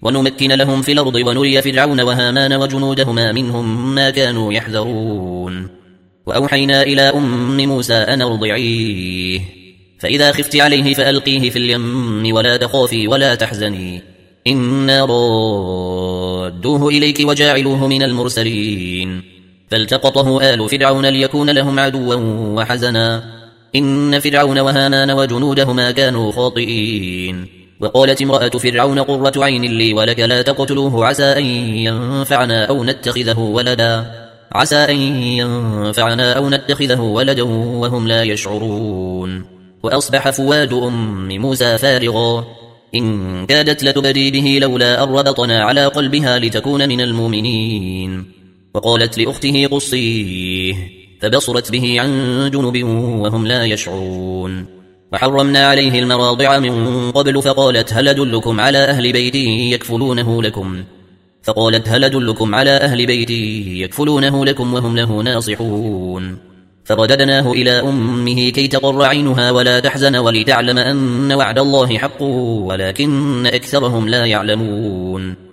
ونمكن لهم في الأرض ونري فرعون وهامان وجنودهما منهم ما كانوا يحذرون وأوحينا إلى أم موسى أن ارضعيه فإذا خفت عليه فألقيه في اليم ولا تخافي ولا تحزني إنا رادوه إليك وجاعلوه من المرسلين فالتقطه آل فرعون ليكون لهم عدوا وحزنا إن فرعون وهامان وجنودهما كانوا خاطئين وقالت امرأة فرعون قرة عين لي ولك لا تقتلوه عسى أن ينفعنا أو نتخذه ولدا وهم لا يشعرون وأصبح فؤاد أم موسى فارغا إن كادت لتبدي به لولا أن ربطنا على قلبها لتكون من المؤمنين وقالت لأخته قصيه فبصرت به عن جنب وهم لا يشعرون وحرمنا عليه المراضع من قبل فقالت هل أدلكم على أهل بيتي يكفلونه لكم وهم له ناصحون فرددناه إلى أمه كي تقر عينها ولا تحزن ولتعلم أن وعد الله حق ولكن أكثرهم لا يعلمون